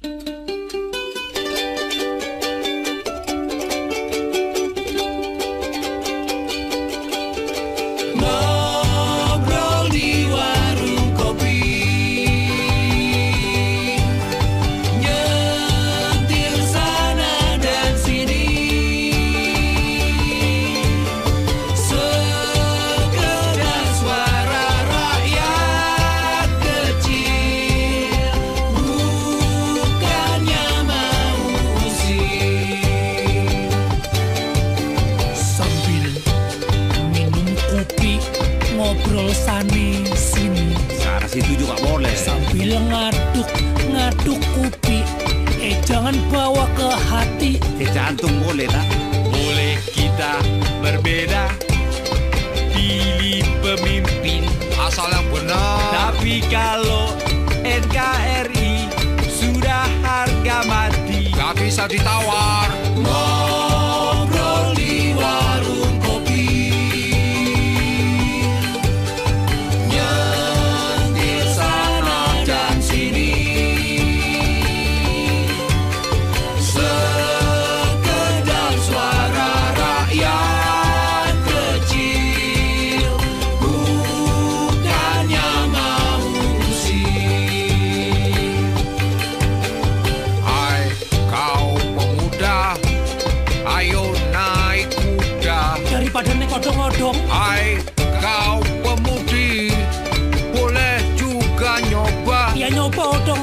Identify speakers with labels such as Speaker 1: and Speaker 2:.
Speaker 1: Ngobrol di warung kopi, nyetir sana dan sini, sekedar suara rakyat kecil, bukannya mau usir. Sambil minum kopi, ngobrol sani sini,
Speaker 2: Searah situ juga boleh.
Speaker 1: sambil ngaduk kopi. Jangan bawa ke hati.
Speaker 2: Jantung boleh tak?
Speaker 3: Boleh kita berbeda, pilih pemimpin asal yang benar. Tapi kalau NKRI sudah harga mati, gak bisa ditawar.
Speaker 1: Ngobrol di warung kopi, nyetir sana dan sini, sekedar suara rakyat kecil, bukannya mau usir.
Speaker 3: Hai kau pemuda, ayo naik kuda.
Speaker 1: Daripada nek odong-odong,
Speaker 3: Hai kau pemudi, boleh juga nyoba.
Speaker 1: ya nyoba